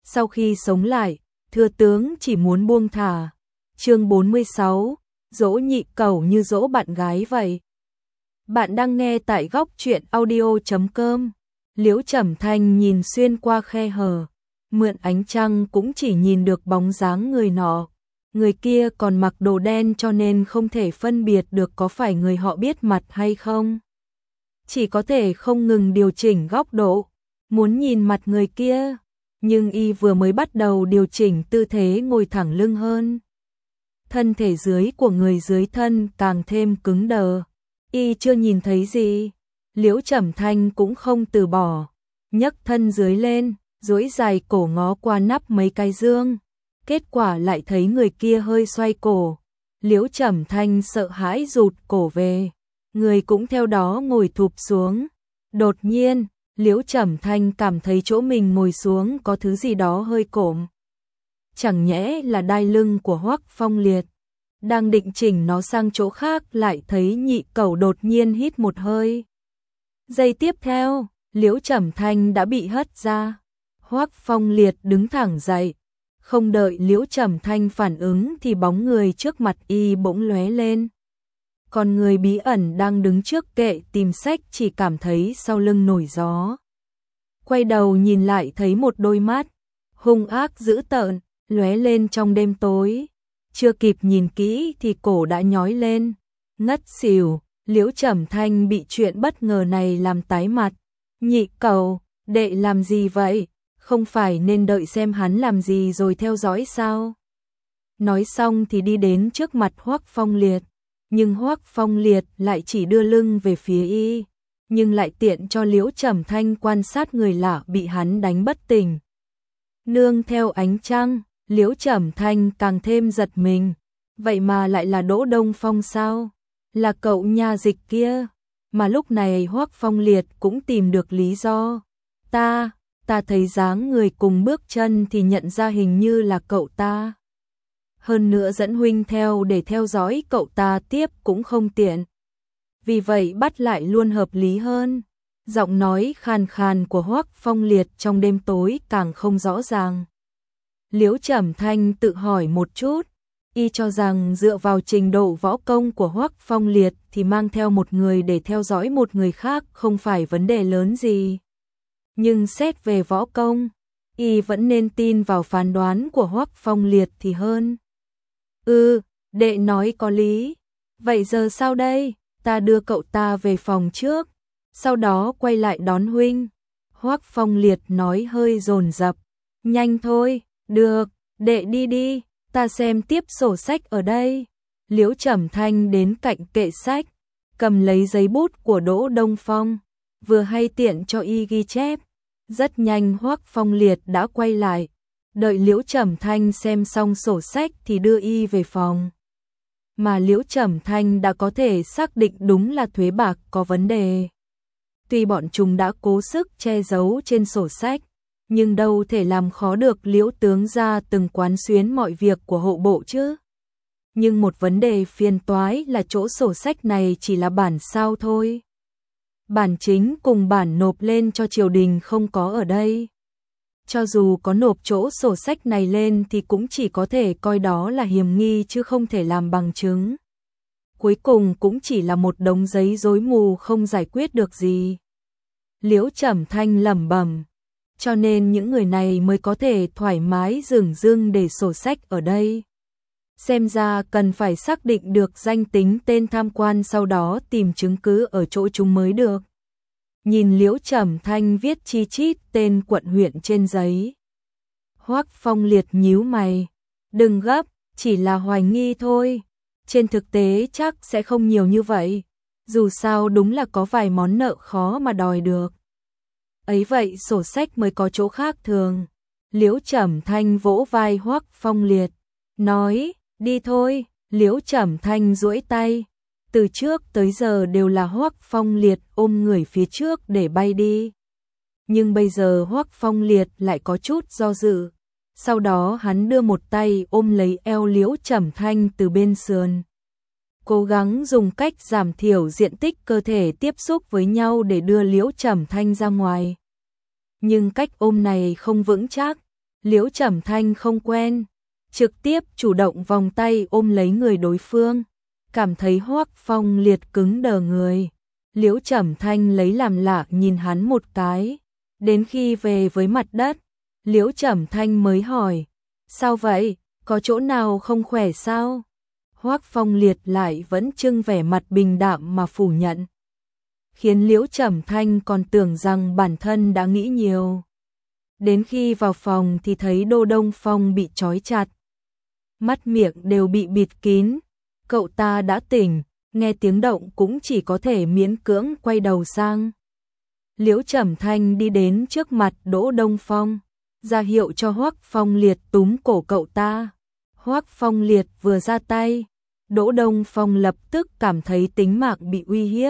sau khi sống lại, thừa tướng chỉ muốn buông thả. Chương 46, dỗ nhị cẩu như dỗ bạn gái vậy. Bạn đang nghe tại góc truyện audio.com. Liễu Trầm Thanh nhìn xuyên qua khe hở, mượn ánh trăng cũng chỉ nhìn được bóng dáng người nọ. Người kia còn mặc đồ đen cho nên không thể phân biệt được có phải người họ biết mặt hay không. Chỉ có thể không ngừng điều chỉnh góc độ, muốn nhìn mặt người kia, nhưng y vừa mới bắt đầu điều chỉnh tư thế ngồi thẳng lưng hơn. Thân thể dưới của người dưới thân càng thêm cứng đờ. Y chưa nhìn thấy gì, Liễu Trầm Thanh cũng không từ bỏ, nhấc thân dưới lên, duỗi dài cổ ngó qua nắp mấy cái dương. Kết quả lại thấy người kia hơi xoay cổ. Liễu Trầm Thanh sợ hãi rụt cổ về, người cũng theo đó ngồi thụp xuống. Đột nhiên, Liễu Trầm Thanh cảm thấy chỗ mình ngồi xuống có thứ gì đó hơi cộm. Chẳng nhẽ là đai lưng của Hoắc Phong Liệt. Đang định chỉnh nó sang chỗ khác lại thấy nhị cẩu đột nhiên hít một hơi. Giây tiếp theo, Liễu Trầm Thanh đã bị hất ra. Hoắc Phong Liệt đứng thẳng dậy. Không đợi Liễu Trầm Thanh phản ứng thì bóng người trước mặt y bỗng lóe lên. Còn người bí ẩn đang đứng trước kệ tìm sách chỉ cảm thấy sau lưng nổi gió. Quay đầu nhìn lại thấy một đôi mắt hung ác dữ tợn lóe lên trong đêm tối. Chưa kịp nhìn kỹ thì cổ đã nhói lên, ngất xỉu. Liễu Trầm Thanh bị chuyện bất ngờ này làm tái mặt. Nhị cẩu, đệ làm gì vậy? Không phải nên đợi xem hắn làm gì rồi theo dõi sao? Nói xong thì đi đến trước mặt Hoắc Phong Liệt, nhưng Hoắc Phong Liệt lại chỉ đưa lưng về phía y, nhưng lại tiện cho Liễu Trầm Thanh quan sát người lạ bị hắn đánh bất tỉnh. Nương theo ánh trăng, Liễu Trầm Thanh càng thêm giật mình, vậy mà lại là Đỗ Đông Phong sao? Là cậu nha dịch kia. Mà lúc này Hoắc Phong Liệt cũng tìm được lý do. Ta thấy dáng người cùng bước chân thì nhận ra hình như là cậu ta. Hơn nữa dẫn huynh theo để theo dõi cậu ta tiếp cũng không tiện. Vì vậy bắt lại luôn hợp lý hơn. Giọng nói khàn khàn của Hoắc Phong Liệt trong đêm tối càng không rõ ràng. Liễu Trầm Thanh tự hỏi một chút, y cho rằng dựa vào trình độ võ công của Hoắc Phong Liệt thì mang theo một người để theo dõi một người khác không phải vấn đề lớn gì. Nhưng xét về võ công, y vẫn nên tin vào phán đoán của Hoắc Phong Liệt thì hơn. Đệ nói có lý. Vậy giờ sao đây? Ta đưa cậu ta về phòng trước, sau đó quay lại đón huynh. Hoắc Phong Liệt nói hơi dồn dập. Nhanh thôi, được, đệ đi đi, ta xem tiếp sổ sách ở đây. Liễu Trầm Thanh đến cạnh kệ sách, cầm lấy giấy bút của Đỗ Đông Phong, vừa hay tiện cho y ghi chép. Rất nhanh Hoắc Phong Liệt đã quay lại, đợi Liễu Trầm Thanh xem xong sổ sách thì đưa y về phòng. Mà Liễu Trầm Thanh đã có thể xác định đúng là thuế bạc có vấn đề. Tuy bọn chúng đã cố sức che giấu trên sổ sách, nhưng đâu thể làm khó được Liễu tướng gia từng quán xuyến mọi việc của hộ bộ chứ. Nhưng một vấn đề phiền toái là chỗ sổ sách này chỉ là bản sao thôi. Bản chính cùng bản nộp lên cho triều đình không có ở đây. Cho dù có nộp chỗ sổ sách này lên thì cũng chỉ có thể coi đó là hiểm nghi chứ không thể làm bằng chứng. Cuối cùng cũng chỉ là một đống giấy rối mù không giải quyết được gì. Liễu Trầm Thanh lẩm bẩm, cho nên những người này mới có thể thoải mái dửng dưng để sổ sách ở đây. Xem ra cần phải xác định được danh tính tên tham quan sau đó tìm chứng cứ ở chỗ chúng mới được. Nhìn Liễu Trầm Thanh viết chi chít tên quận huyện trên giấy, Hoắc Phong Liệt nhíu mày. Đừng gấp, chỉ là hoài nghi thôi. Trên thực tế chắc sẽ không nhiều như vậy. Dù sao đúng là có vài món nợ khó mà đòi được. Ấy vậy sổ sách mới có chỗ khác thường. Liễu Trầm Thanh vỗ vai Hoắc Phong Liệt, nói, đi thôi. Liễu Trầm Thanh duỗi tay. Từ trước tới giờ đều là Hoắc Phong Liệt ôm người phía trước để bay đi. Nhưng bây giờ Hoắc Phong Liệt lại có chút do dự. Sau đó hắn đưa một tay ôm lấy eo Liễu Trầm Thanh từ bên sườn. Cố gắng dùng cách giảm thiểu diện tích cơ thể tiếp xúc với nhau để đưa Liễu Trầm Thanh ra ngoài. Nhưng cách ôm này không vững chắc. Liễu Trầm Thanh không quen, trực tiếp chủ động vòng tay ôm lấy người đối phương, cảm thấy Hoắc Phong Liệt cứng đờ người. Liễu Trầm Thanh lấy làm lạ nhìn hắn một cái, đến khi về với mặt đất, Liễu Trầm Thanh mới hỏi, sao vậy, có chỗ nào không khỏe sao? Hoắc Phong Liệt lại vẫn trưng vẻ mặt bình đạm mà phủ nhận, khiến Liễu Trầm Thanh còn tưởng rằng bản thân đã nghĩ nhiều. Đến khi vào phòng thì thấy Đỗ Đông Phong bị trói chặt, mắt miệng đều bị bịt kín, cậu ta đã tỉnh, nghe tiếng động cũng chỉ có thể miễn cưỡng quay đầu sang. Liễu Trầm Thanh đi đến trước mặt Đỗ Đông Phong, ra hiệu cho Hoắc Phong Liệt túm cổ cậu ta. Hoắc Phong Liệt vừa ra tay, Đỗ Đông Phong lập tức cảm thấy tính mạng bị uy hiếp,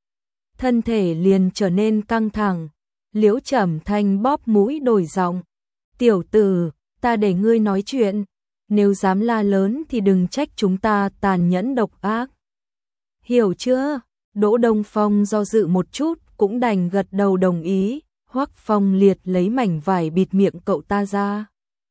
thân thể liền trở nên căng thẳng. Liễu Trầm Thanh bóp mũi đổi giọng, tiểu tử, ta để ngươi nói chuyện, nếu dám la lớn thì đừng trách chúng ta tàn nhẫn độc ác. Hiểu chưa? Đỗ Đông Phong do dự một chút cũng đành gật đầu đồng ý. Hoắc Phong Liệt lấy mảnh vải bịt miệng cậu ta ra.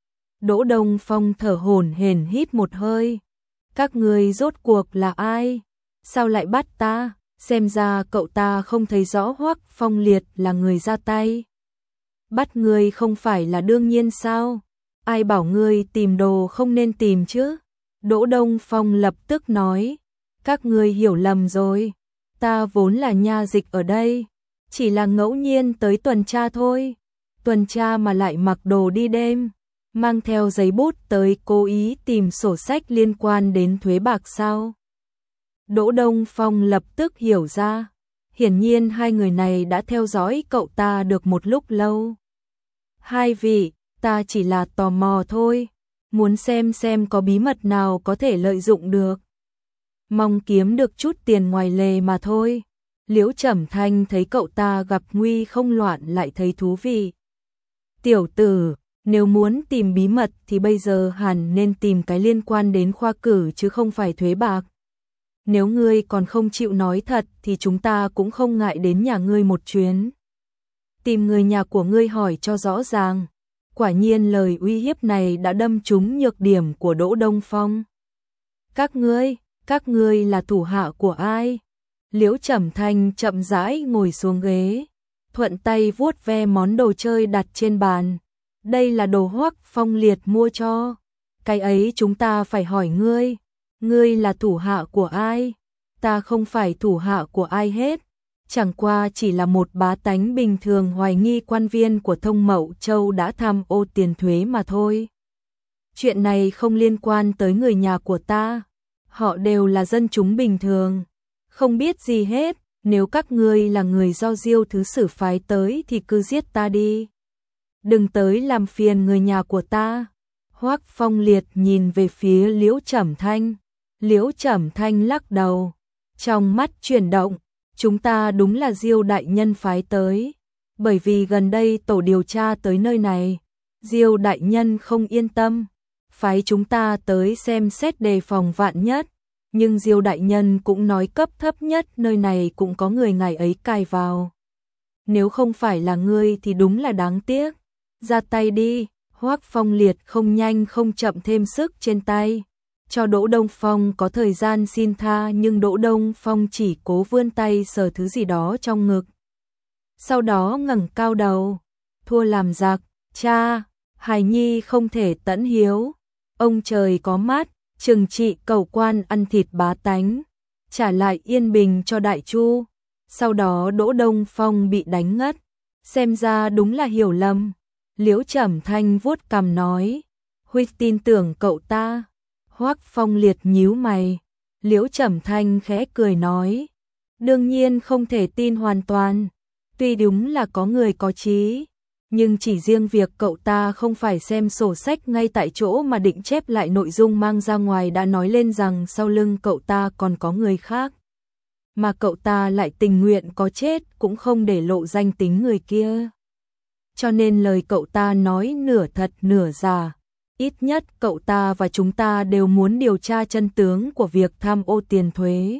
Đỗ Đông Phong thở hổn hển hít một hơi. Các ngươi rốt cuộc là ai? Sao lại bắt ta? Xem ra cậu ta không thấy rõ Hoắc Phong Liệt là người ra tay. Bắt ngươi không phải là đương nhiên sao? Ai bảo ngươi tìm đồ không nên tìm chứ? Đỗ Đông Phong lập tức nói, các ngươi hiểu lầm rồi, ta vốn là nha dịch ở đây, chỉ là ngẫu nhiên tới tuần tra thôi. Tuần tra mà lại mặc đồ đi đêm, mang theo giấy bút tới cố ý tìm sổ sách liên quan đến thuế bạc sao? Đỗ Đông Phong lập tức hiểu ra, hiển nhiên hai người này đã theo dõi cậu ta được một lúc lâu. Hai vị, ta chỉ là tò mò thôi, muốn xem có bí mật nào có thể lợi dụng được. Mong kiếm được chút tiền ngoài lề mà thôi. Liễu Trầm Thanh thấy cậu ta gặp nguy không loạn lại thấy thú vị. Tiểu tử, nếu muốn tìm bí mật thì bây giờ hẳn nên tìm cái liên quan đến khoa cử chứ không phải thuế bạc. Nếu ngươi còn không chịu nói thật thì chúng ta cũng không ngại đến nhà ngươi một chuyến. Tìm người nhà của ngươi hỏi cho rõ ràng. Quả nhiên lời uy hiếp này đã đâm trúng nhược điểm của Đỗ Đông Phong. Các ngươi là thủ hạ của ai? Liễu Trầm Thanh chậm rãi ngồi xuống ghế, thuận tay vuốt ve món đồ chơi đặt trên bàn. Đây là đồ Hoắc Phong Liệt mua cho. Cái ấy chúng ta phải hỏi ngươi. Ngươi là thủ hạ của ai? Ta không phải thủ hạ của ai hết. Chẳng qua chỉ là một bá tánh bình thường hoài nghi quan viên của Thông Mậu Châu đã tham ô tiền thuế mà thôi. Chuyện này không liên quan tới người nhà của ta. Họ đều là dân chúng bình thường, không biết gì hết. Nếu các ngươi là người do Diêu Thứ Sử phái tới thì cứ giết ta đi. Đừng tới làm phiền người nhà của ta. Hoắc Phong Liệt nhìn về phía Liễu Trầm Thanh. Liễu Trầm Thanh lắc đầu, trong mắt chuyển động. Chúng ta đúng là Diêu đại nhân phái tới, bởi vì gần đây tổ điều tra tới nơi này, Diêu đại nhân không yên tâm, phái chúng ta tới xem xét đề phòng vạn nhất, nhưng Diêu đại nhân cũng nói cấp thấp nhất nơi này cũng có người ngài ấy cài vào. Nếu không phải là ngươi thì đúng là đáng tiếc. Ra tay đi. Hoắc Phong Liệt không nhanh không chậm thêm sức trên tay, cho Đỗ Đông Phong có thời gian xin tha, nhưng Đỗ Đông Phong chỉ cố vươn tay sờ thứ gì đó trong ngực. Sau đó ngẩng cao đầu, thua làm giặc, cha, hài nhi không thể tẫn hiếu. Ông trời có mắt, trừng trị cầu quan ăn thịt bá tánh, trả lại yên bình cho Đại Chu. Sau đó Đỗ Đông Phong bị đánh ngất, xem ra đúng là hiểu lầm. Liễu Trầm Thanh vuốt cằm nói, huynh tin tưởng cậu ta. Hoắc Phong Liệt nhíu mày. Liễu Trầm Thanh khẽ cười nói, đương nhiên không thể tin hoàn toàn, tuy đúng là có người có trí, nhưng chỉ riêng việc cậu ta không phải xem sổ sách ngay tại chỗ mà định chép lại nội dung mang ra ngoài đã nói lên rằng sau lưng cậu ta còn có người khác, mà cậu ta lại tình nguyện có chết cũng không để lộ danh tính người kia. Cho nên lời cậu ta nói nửa thật nửa giả. Ít nhất cậu ta và chúng ta đều muốn điều tra chân tướng của việc tham ô tiền thuế.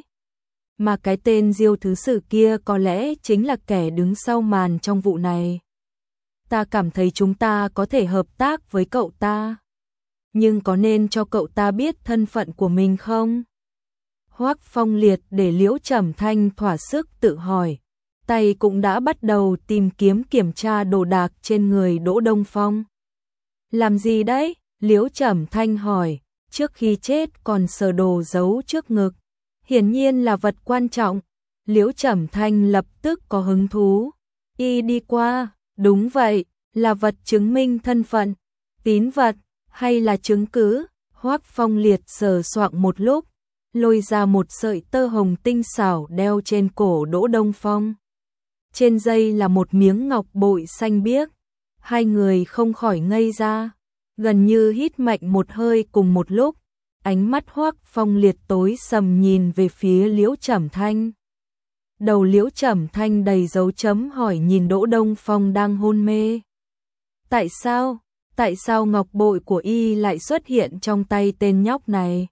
Mà cái tên Diêu Thứ Sử kia có lẽ chính là kẻ đứng sau màn trong vụ này. ta cảm thấy chúng ta có thể hợp tác với cậu ta. Nhưng có nên cho cậu ta biết thân phận của mình không? Hoắc Phong Liệt để Liễu Trầm Thanh thỏa sức tự hỏi, tay cũng đã bắt đầu tìm kiếm kiểm tra đồ đạc trên người Đỗ Đông Phong. Làm gì đấy? Liễu Trầm Thanh hỏi, trước khi chết còn sờ đồ giấu trước ngực. Hiển nhiên là vật quan trọng. Liễu Trầm Thanh lập tức có hứng thú. Y đi qua, đúng vậy, là vật chứng minh thân phận, tín vật, hay là chứng cứ? Hoắc Phong Liệt sờ soạng một lúc, lôi ra một sợi tơ hồng tinh xảo đeo trên cổ Đỗ Đông Phong. Trên dây là một miếng ngọc bội xanh biếc. Hai người không khỏi ngây ra, gần như hít mạnh một hơi cùng một lúc. Ánh mắt Hoắc Phong Liệt tối sầm nhìn về phía Liễu Trầm Thanh. Đầu Liễu Trầm Thanh đầy dấu chấm hỏi nhìn Đỗ Đông Phong đang hôn mê. Tại sao? Tại sao ngọc bội của y lại xuất hiện trong tay tên nhóc này?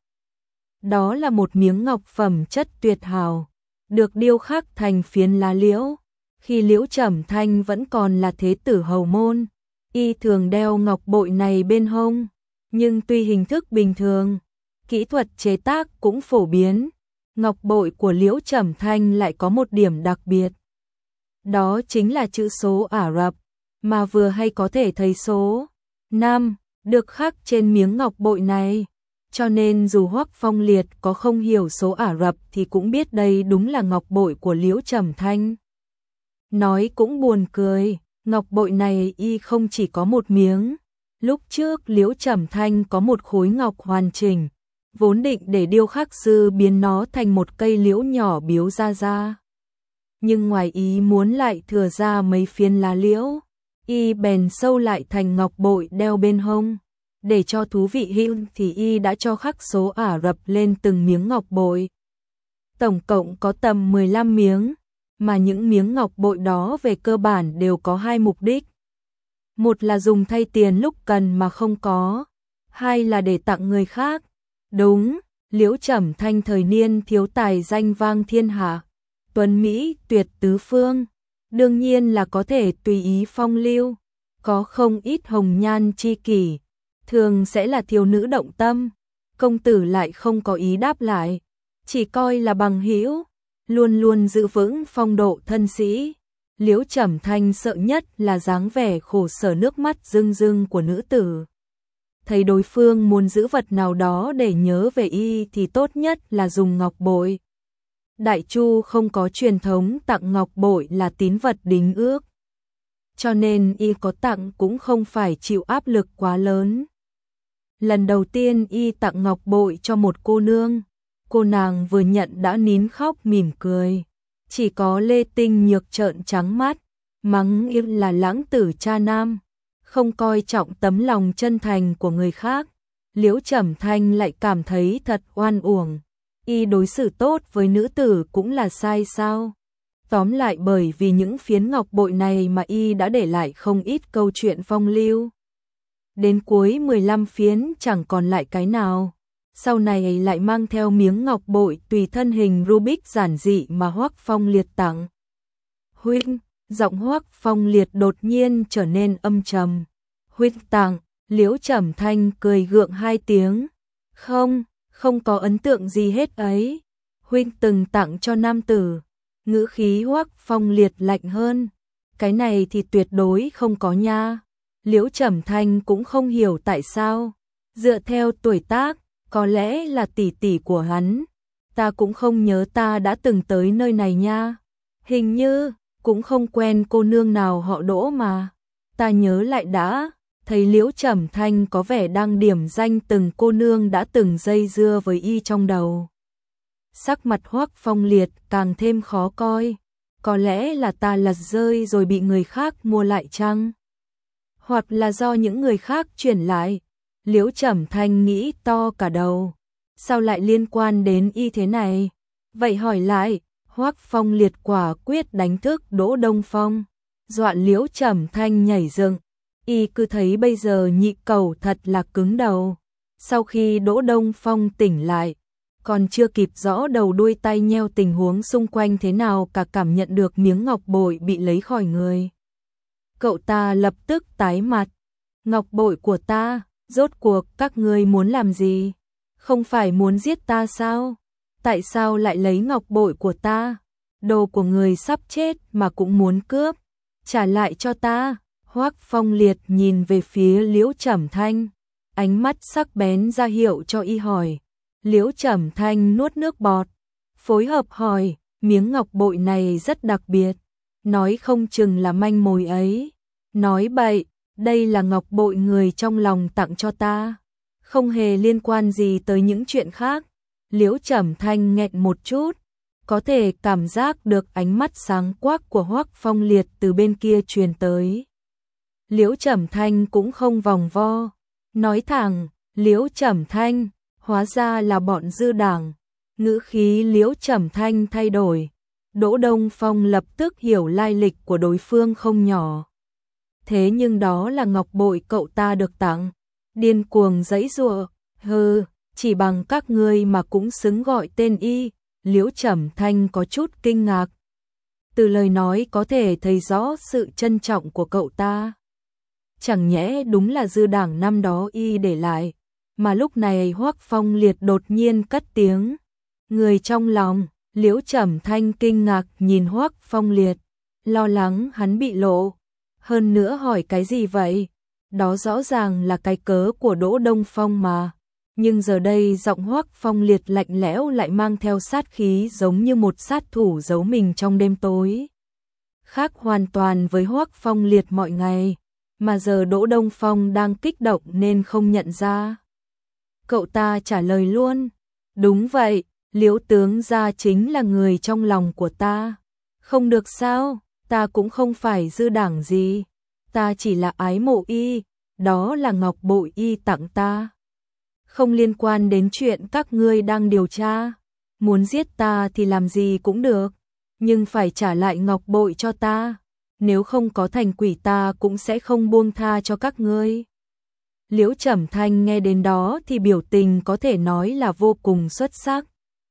Đó là một miếng ngọc phẩm chất tuyệt hảo, được điêu khắc thành phiến lá liễu. Khi Liễu Trầm Thanh vẫn còn là thế tử hầu môn, y thường đeo ngọc bội này bên hông, nhưng tuy hình thức bình thường, kỹ thuật chế tác cũng phổ biến, ngọc bội của Liễu Trầm Thanh lại có một điểm đặc biệt. Đó chính là chữ số Ả Rập, mà vừa hay có thể thấy số 5 được khắc trên miếng ngọc bội này. Cho nên dù Hoắc Phong Liệt có không hiểu số Ả Rập thì cũng biết đây đúng là ngọc bội của Liễu Trầm Thanh. Nói cũng buồn cười, ngọc bội này y không chỉ có một miếng. Lúc trước Liễu Trầm Thanh có một khối ngọc hoàn chỉnh, vốn định để điêu khắc sư biến nó thành một cây liễu nhỏ biếu ra. Nhưng ngoài ý muốn lại thừa ra mấy phiến lá liễu, y bèn sâu lại thành ngọc bội đeo bên hông. Để cho thú vị hơn thì y đã cho khắc số Ả Rập lên từng miếng ngọc bội. Tổng cộng có tầm 15 miếng, mà những miếng ngọc bội đó về cơ bản đều có hai mục đích. Một là dùng thay tiền lúc cần mà không có, hai là để tặng người khác. Đúng, Liễu Trầm Thanh thời niên thiếu tài danh vang thiên hạ, tuấn mỹ tuyệt tứ phương, đương nhiên là có thể tùy ý phong lưu, có không ít hồng nhan chi kỷ, thường sẽ là thiếu nữ động tâm. Công tử lại không có ý đáp lại, chỉ coi là bằng hữu, luôn luôn giữ vững phong độ thân sĩ. Liễu Trầm Thanh sợ nhất là dáng vẻ khổ sở nước mắt rưng rưng của nữ tử. Thấy đối phương muốn giữ vật nào đó để nhớ về y thì tốt nhất là dùng ngọc bội. Đại Chu không có truyền thống tặng ngọc bội là tín vật đính ước, cho nên y có tặng cũng không phải chịu áp lực quá lớn. Lần đầu tiên y tặng ngọc bội cho một cô nương, cô nàng vừa nhận đã nín khóc mỉm cười. Chỉ có Lê Tinh Nhược trợn trắng mắt, mắng y là lãng tử cha nam, không coi trọng tấm lòng chân thành của người khác. Liễu Trầm Thanh lại cảm thấy thật oan uổng. Y đối xử tốt với nữ tử cũng là sai sao? Tóm lại bởi vì những phiến ngọc bội này mà y đã để lại không ít câu chuyện phong lưu. Đến cuối 15 phiến chẳng còn lại cái nào. Sau này lại mang theo miếng ngọc bội tùy thân hình Rubik giản dị mà Hoắc Phong Liệt tặng. Huynh, giọng Hoắc Phong Liệt đột nhiên trở nên âm trầm. Huynh tặng, Liễu Trầm Thanh cười gượng hai tiếng. Không có ấn tượng gì hết ấy. Huynh từng tặng cho nam tử. Ngữ khí Hoắc Phong Liệt lạnh hơn. Cái này thì tuyệt đối không có nha. Liễu Trầm Thanh cũng không hiểu tại sao. Dựa theo tuổi tác, có lẽ là tỷ tỷ của hắn. Ta cũng không nhớ ta đã từng tới nơi này nha. Hình như, cũng không quen cô nương nào họ Đỗ mà. Ta nhớ lại đã, thấy Liễu Trầm Thanh có vẻ đang điểm danh từng cô nương đã từng dây dưa với y trong đầu. Sắc mặt Hoắc Phong Liệt càng thêm khó coi. Có lẽ là ta lật rơi rồi bị người khác mua lại chăng? Hoặc là do những người khác chuyển lại. Liễu Trầm Thanh nghĩ to cả đầu. Sao lại liên quan đến y thế này? Vậy hỏi lại, Hoắc Phong Liệt quả quyết đánh thức Đỗ Đông Phong. Dọa Liễu Trầm Thanh nhảy dựng. Y cứ thấy bây giờ nhị cẩu thật là cứng đầu. Sau khi Đỗ Đông Phong tỉnh lại, còn chưa kịp rõ đầu đuôi tay nheo tình huống xung quanh thế nào cả cảm nhận được miếng ngọc bội bị lấy khỏi người. Cậu ta lập tức tái mặt. Ngọc bội của ta, rốt cuộc các ngươi muốn làm gì? Không phải muốn giết ta sao? Tại sao lại lấy ngọc bội của ta? Đồ của người sắp chết mà cũng muốn cướp. Trả lại cho ta. Hoắc Phong Liệt nhìn về phía Liễu Trầm Thanh, ánh mắt sắc bén ra hiệu cho y hỏi. Liễu Trầm Thanh nuốt nước bọt, phối hợp hỏi, miếng ngọc bội này rất đặc biệt, nói không chừng là manh mối ấy. Nói bậy, đây là ngọc bội người trong lòng tặng cho ta, không hề liên quan gì tới những chuyện khác. Liễu Trầm Thanh nghẹn một chút, có thể cảm giác được ánh mắt sáng quắc của Hoắc Phong Liệt từ bên kia truyền tới. Liễu Trầm Thanh cũng không vòng vo, nói thẳng, Liễu Trầm Thanh, hóa ra là bọn dư đảng. Ngữ khí Liễu Trầm Thanh thay đổi, Đỗ Đông Phong lập tức hiểu lai lịch của đối phương không nhỏ. Thế nhưng đó là ngọc bội cậu ta được tặng, điên cuồng giãy giụa, hừ, chỉ bằng các ngươi mà cũng xứng gọi tên y. Liễu Trầm Thanh có chút kinh ngạc. Từ lời nói có thể thấy rõ sự trân trọng của cậu ta. Chẳng nhẽ đúng là dư đảng năm đó y để lại, mà lúc này Hoắc Phong Liệt đột nhiên cất tiếng. Người trong lòng, Liễu Trầm Thanh kinh ngạc nhìn Hoắc Phong Liệt, lo lắng hắn bị lộ. Hơn nữa hỏi cái gì vậy? Đó rõ ràng là cái cớ của Đỗ Đông Phong mà. Nhưng giờ đây giọng Hoắc Phong Liệt lạnh lẽo lại mang theo sát khí giống như một sát thủ giấu mình trong đêm tối. Khác hoàn toàn với Hoắc Phong Liệt mọi ngày, mà giờ Đỗ Đông Phong đang kích động nên không nhận ra. Cậu ta trả lời luôn, đúng vậy, Liễu tướng gia chính là người trong lòng của ta. Không được sao, ta cũng không phải dư đảng gì, ta chỉ là ái mộ y, đó là ngọc bội y tặng ta. Không liên quan đến chuyện các ngươi đang điều tra, muốn giết ta thì làm gì cũng được, nhưng phải trả lại ngọc bội cho ta, nếu không có thành quỷ ta cũng sẽ không buông tha cho các ngươi. Liễu Trầm Thanh nghe đến đó thì biểu tình có thể nói là vô cùng xuất sắc.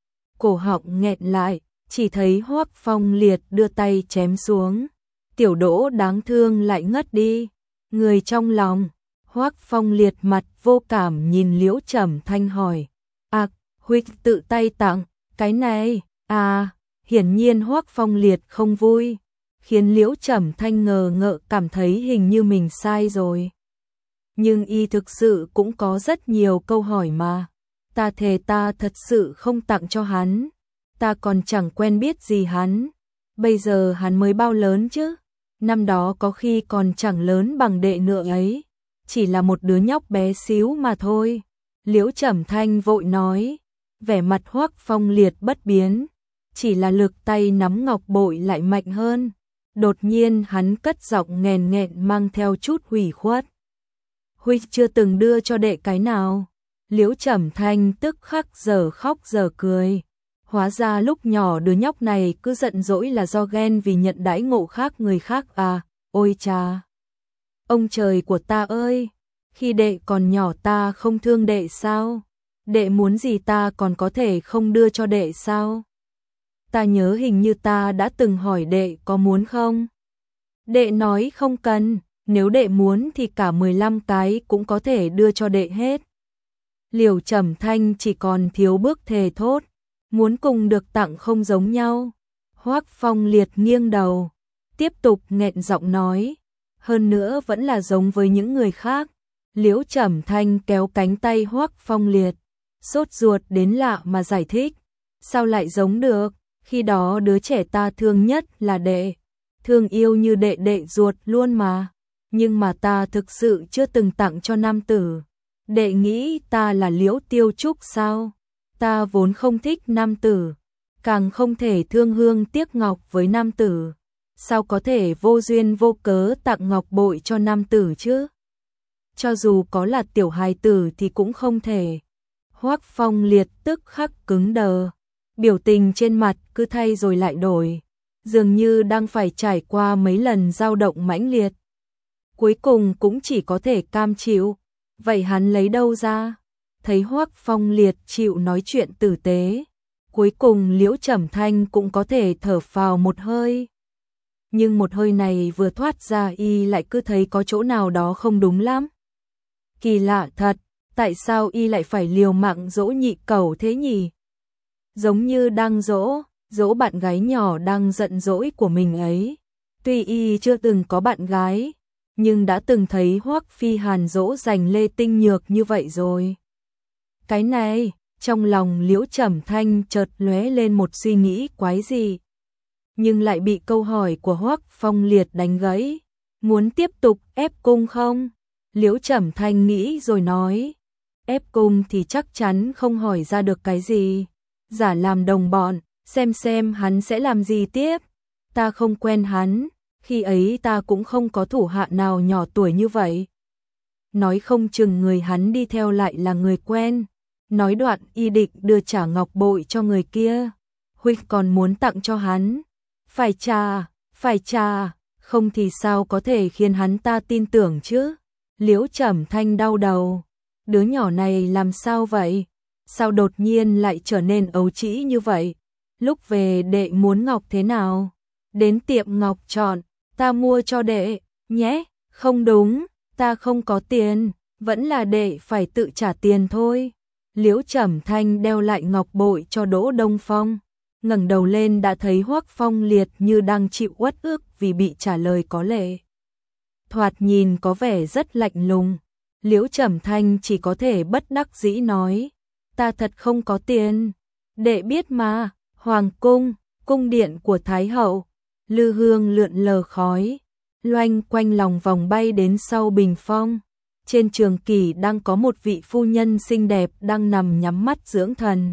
Cổ họng nghẹn lại, chỉ thấy Hoắc Phong Liệt đưa tay chém xuống. Tiểu Đỗ đáng thương lại ngất đi. Người trong lòng, Hoắc Phong Liệt mặt vô cảm nhìn Liễu Trầm Thanh hỏi. Huynh tự tay tặng, cái này, hiển nhiên Hoắc Phong Liệt không vui, khiến Liễu Trầm Thanh ngờ ngợ cảm thấy hình như mình sai rồi. Nhưng y thực sự cũng có rất nhiều câu hỏi mà. Ta thề ta thật sự không tặng cho hắn, ta còn chẳng quen biết gì hắn. Bây giờ hắn mới bao lớn chứ, năm đó có khi còn chẳng lớn bằng đệ nữa ấy, chỉ là một đứa nhóc bé xíu mà thôi. Liễu Trầm Thanh vội nói, vẻ mặt Hoắc Phong Liệt bất biến, chỉ là lực tay nắm ngọc bội lại mạnh hơn. Đột nhiên hắn cất giọng nghèn nghẹn mang theo chút ủy khuất. Huynh chưa từng đưa cho đệ cái nào? Liễu Trầm Thanh tức khắc giờ khóc giờ cười. Hóa ra lúc nhỏ đứa nhóc này cứ giận dỗi là do ghen vì nhận đãi ngộ khác người khác à, ôi cha. Ông trời của ta ơi, khi đệ còn nhỏ ta không thương đệ sao? Đệ muốn gì ta còn có thể không đưa cho đệ sao? Ta nhớ hình như ta đã từng hỏi đệ có muốn không? Đệ nói không cần, nếu đệ muốn thì cả 15 cái cũng có thể đưa cho đệ hết. Liễu Trầm Thanh chỉ còn thiếu bước thề thốt, muốn cùng được tặng không giống nhau. Hoắc Phong Liệt nghiêng đầu, tiếp tục nghẹn giọng nói, hơn nữa vẫn là giống với những người khác. Liễu Trầm Thanh kéo cánh tay Hoắc Phong Liệt, sốt ruột đến lạ mà giải thích, sao lại giống được, khi đó đứa trẻ ta thương nhất là đệ, thương yêu như đệ đệ ruột luôn mà, nhưng mà ta thực sự chưa từng tặng cho nam tử. Đệ nghĩ ta là Liễu Tiêu Trúc sao? Ta vốn không thích nam tử, càng không thể thương hương tiếc ngọc với nam tử. Sao có thể vô duyên vô cớ tặng ngọc bội cho nam tử chứ? Cho dù có là tiểu hài tử thì cũng không thể. Hoắc Phong Liệt tức khắc cứng đờ, biểu tình trên mặt cứ thay rồi lại đổi, dường như đang phải trải qua mấy lần dao động mãnh liệt. Cuối cùng cũng chỉ có thể cam chịu. Vậy hắn lấy đâu ra? Thấy Hoắc Phong Liệt chịu nói chuyện tử tế, cuối cùng Liễu Trầm Thanh cũng có thể thở phào một hơi. nhưng một hơi này vừa thoát ra y lại cứ thấy có chỗ nào đó không đúng lắm. Kỳ lạ thật, tại sao y lại phải liều mạng dỗ nhị cẩu thế nhỉ? Giống như đang dỗ bạn gái nhỏ đang giận dỗi của mình ấy. Tuy y chưa từng có bạn gái, nhưng đã từng thấy Hoắc Phi Hàn dỗ dành Lê Tinh Nhược như vậy rồi. Cái này, trong lòng Liễu Trầm Thanh chợt lóe lên một suy nghĩ quái dị, nhưng lại bị câu hỏi của Hoắc Phong Liệt đánh gãy. Muốn tiếp tục ép cung không? Liễu Trầm Thanh nghĩ rồi nói. Ép cung thì chắc chắn không hỏi ra được cái gì. Giả làm đồng bọn, xem hắn sẽ làm gì tiếp. Ta không quen hắn, khi ấy ta cũng không có thủ hạ nào nhỏ tuổi như vậy. Nói không chừng người hắn đi theo lại là người quen. Nói đoạn y định đưa trả ngọc bội cho người kia. Huynh còn muốn tặng cho hắn. Phải trà, không thì sao có thể khiến hắn ta tin tưởng chứ? Liễu Trầm Thanh đau đầu. Đứa nhỏ này làm sao vậy? Sao đột nhiên lại trở nên ấu trĩ như vậy? Lúc về đệ muốn ngọc thế nào? Đến tiệm ngọc chọn, ta mua cho đệ, nhé. Không đúng, ta không có tiền, vẫn là đệ phải tự trả tiền thôi. Liễu Trầm Thanh đeo lại ngọc bội cho Đỗ Đông Phong. Ngẩng đầu lên đã thấy Hoắc Phong Liệt như đang chịu uất ức vì bị trả lời có lệ. Thoạt nhìn có vẻ rất lạnh lùng. Liễu Trầm Thanh chỉ có thể bất đắc dĩ nói. Ta thật không có tiền. Đệ biết mà, Hoàng cung, cung điện của Thái hậu. Lư hương lượn lờ khói, loanh quanh lòng vòng bay đến sau bình phong. Trên trường kỷ đang có một vị phu nhân xinh đẹp đang nằm nhắm mắt dưỡng thần.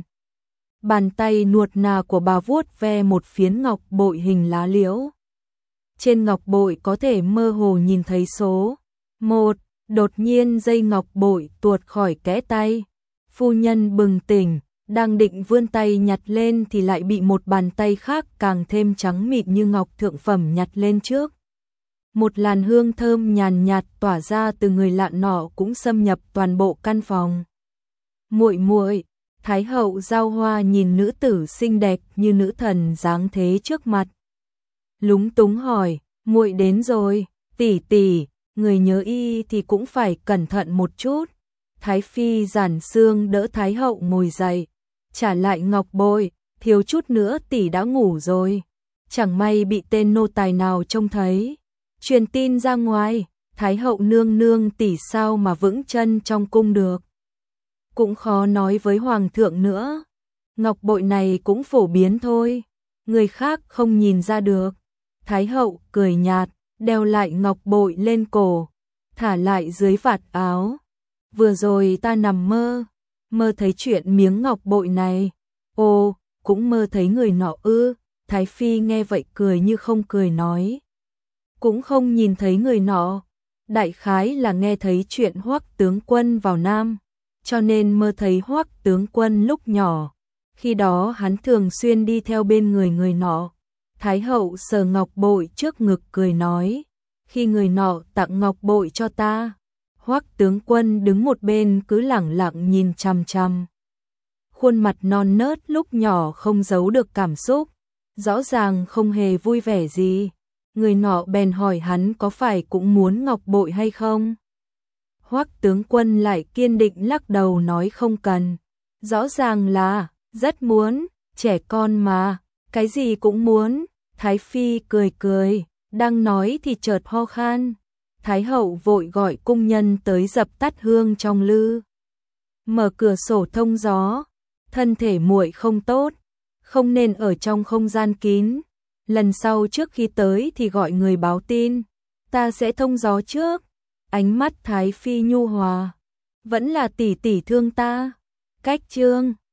Bàn tay nuột nà của bà vuốt ve một phiến ngọc bội hình lá liễu. Trên ngọc bội có thể mơ hồ nhìn thấy số 1, đột nhiên dây ngọc bội tuột khỏi kẽ tay. Phu nhân bừng tỉnh, đang định vươn tay nhặt lên thì lại bị một bàn tay khác càng thêm trắng mịn như ngọc thượng phẩm nhặt lên trước. Một làn hương thơm nhàn nhạt tỏa ra từ người lạ nọ cũng xâm nhập toàn bộ căn phòng. Muội muội, Thái hậu Giao Hoa nhìn nữ tử xinh đẹp như nữ thần dáng thế trước mặt. Lúng túng hỏi, muội đến rồi, tỷ tỷ, người nhớ y thì cũng phải cẩn thận một chút. Thái phi Giản Xương đỡ Thái hậu ngồi dậy, trả lại ngọc bội, thiếu chút nữa tỷ đã ngủ rồi. Chẳng may bị tên nô tài nào trông thấy. Truyền tin ra ngoài, Thái hậu nương nương tỷ sao mà vững chân trong cung được. Cũng khó nói với hoàng thượng nữa. Ngọc bội này cũng phổ biến thôi, người khác không nhìn ra được. Thái hậu cười nhạt, đeo lại ngọc bội lên cổ, thả lại dưới vạt áo. Vừa rồi ta nằm mơ thấy chuyện miếng ngọc bội này. Ồ, cũng mơ thấy người nọ ư? Thái phi nghe vậy cười như không cười nói. Cũng không nhìn thấy người nọ. Đại khái là nghe thấy chuyện Hoắc tướng quân vào Nam, cho nên mơ thấy Hoắc tướng quân lúc nhỏ. Khi đó hắn thường xuyên đi theo bên người nọ. Thái hậu sờ ngọc bội trước ngực cười nói. Khi người nọ tặng ngọc bội cho ta, Hoắc tướng quân đứng một bên cứ lẳng lặng nhìn chằm chằm. Khuôn mặt non nớt lúc nhỏ không giấu được cảm xúc, rõ ràng không hề vui vẻ gì. Người nọ bèn hỏi hắn có phải cũng muốn ngọc bội hay không. Hoắc tướng quân lại kiên định lắc đầu nói không cần. Rõ ràng là rất muốn, trẻ con mà, cái gì cũng muốn. Thái phi cười cười, đang nói thì chợt ho khan. Thái hậu vội gọi cung nhân tới dập tắt hương trong lư. Mở cửa sổ thông gió, thân thể muội không tốt, không nên ở trong không gian kín. Lần sau trước khi tới thì gọi người báo tin, ta sẽ thông gió trước. Ánh mắt Thái phi nhu hòa, vẫn là tỷ tỷ thương ta. Cách chương